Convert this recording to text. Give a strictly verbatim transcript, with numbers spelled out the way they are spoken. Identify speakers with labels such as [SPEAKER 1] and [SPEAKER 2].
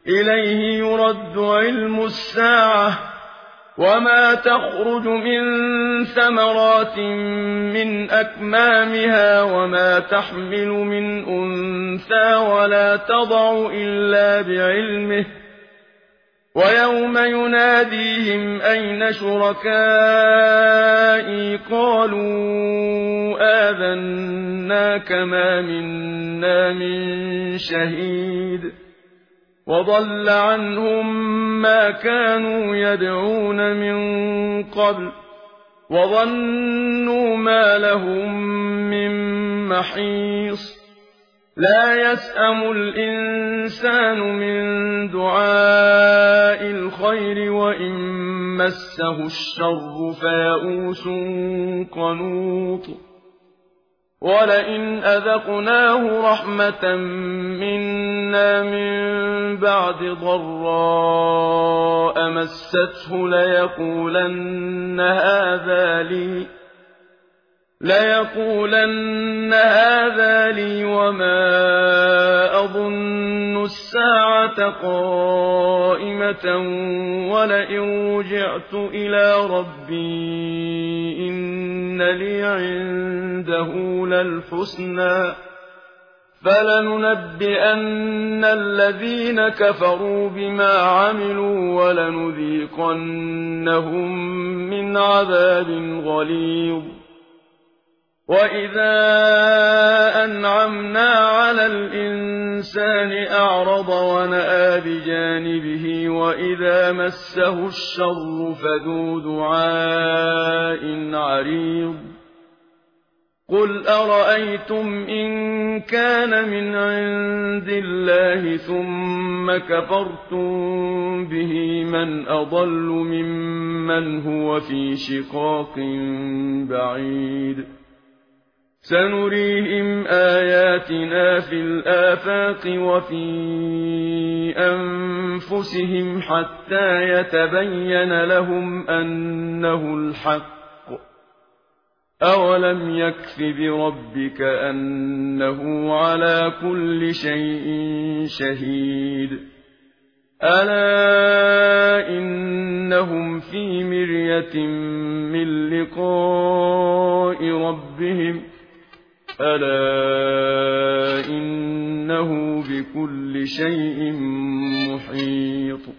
[SPEAKER 1] إليه يرد علم الساعة وما تخرج من ثمرات من أكمامها وما تحمل من أنثى ولا تضع إلا بعلمه ويوم يناديهم أين شركائي قالوا آذناك ما منا من شهيد وضل عنهم ما كانوا يدعون من قبل وظنوا ما لهم من محيص لا يسأم الإنسان من دعاء الخير وإن مسه الشر فيئوس قنوط ولئن أذقناه رحمة منا من بعد ضراء مسته ليقولن هذا لي ليقولن هذا لي وما أظن الساعة قائمة ولئن رجعت إلى ربي إن لي عنده للحسنى فلننبئن الذين كفروا بما عملوا ولنذيقنهم من عذاب غليظ وإذا أنعمنا على الإنسان أعرض ونأى بجانبه وإذا مسه الشر فذو دعاء عريض قل أرأيتم إن كان من عند الله ثم كفرتم به من أضل ممن هو في شقاق بعيد سنريهم آياتنا في الآفاق وفي أنفسهم حتى يتبين لهم أنه الحق أولم يكف بربك أنه على كل شيء شهيد ألا إنهم في مرية من لقاء ربهم ألا إنه بكل شيء محيط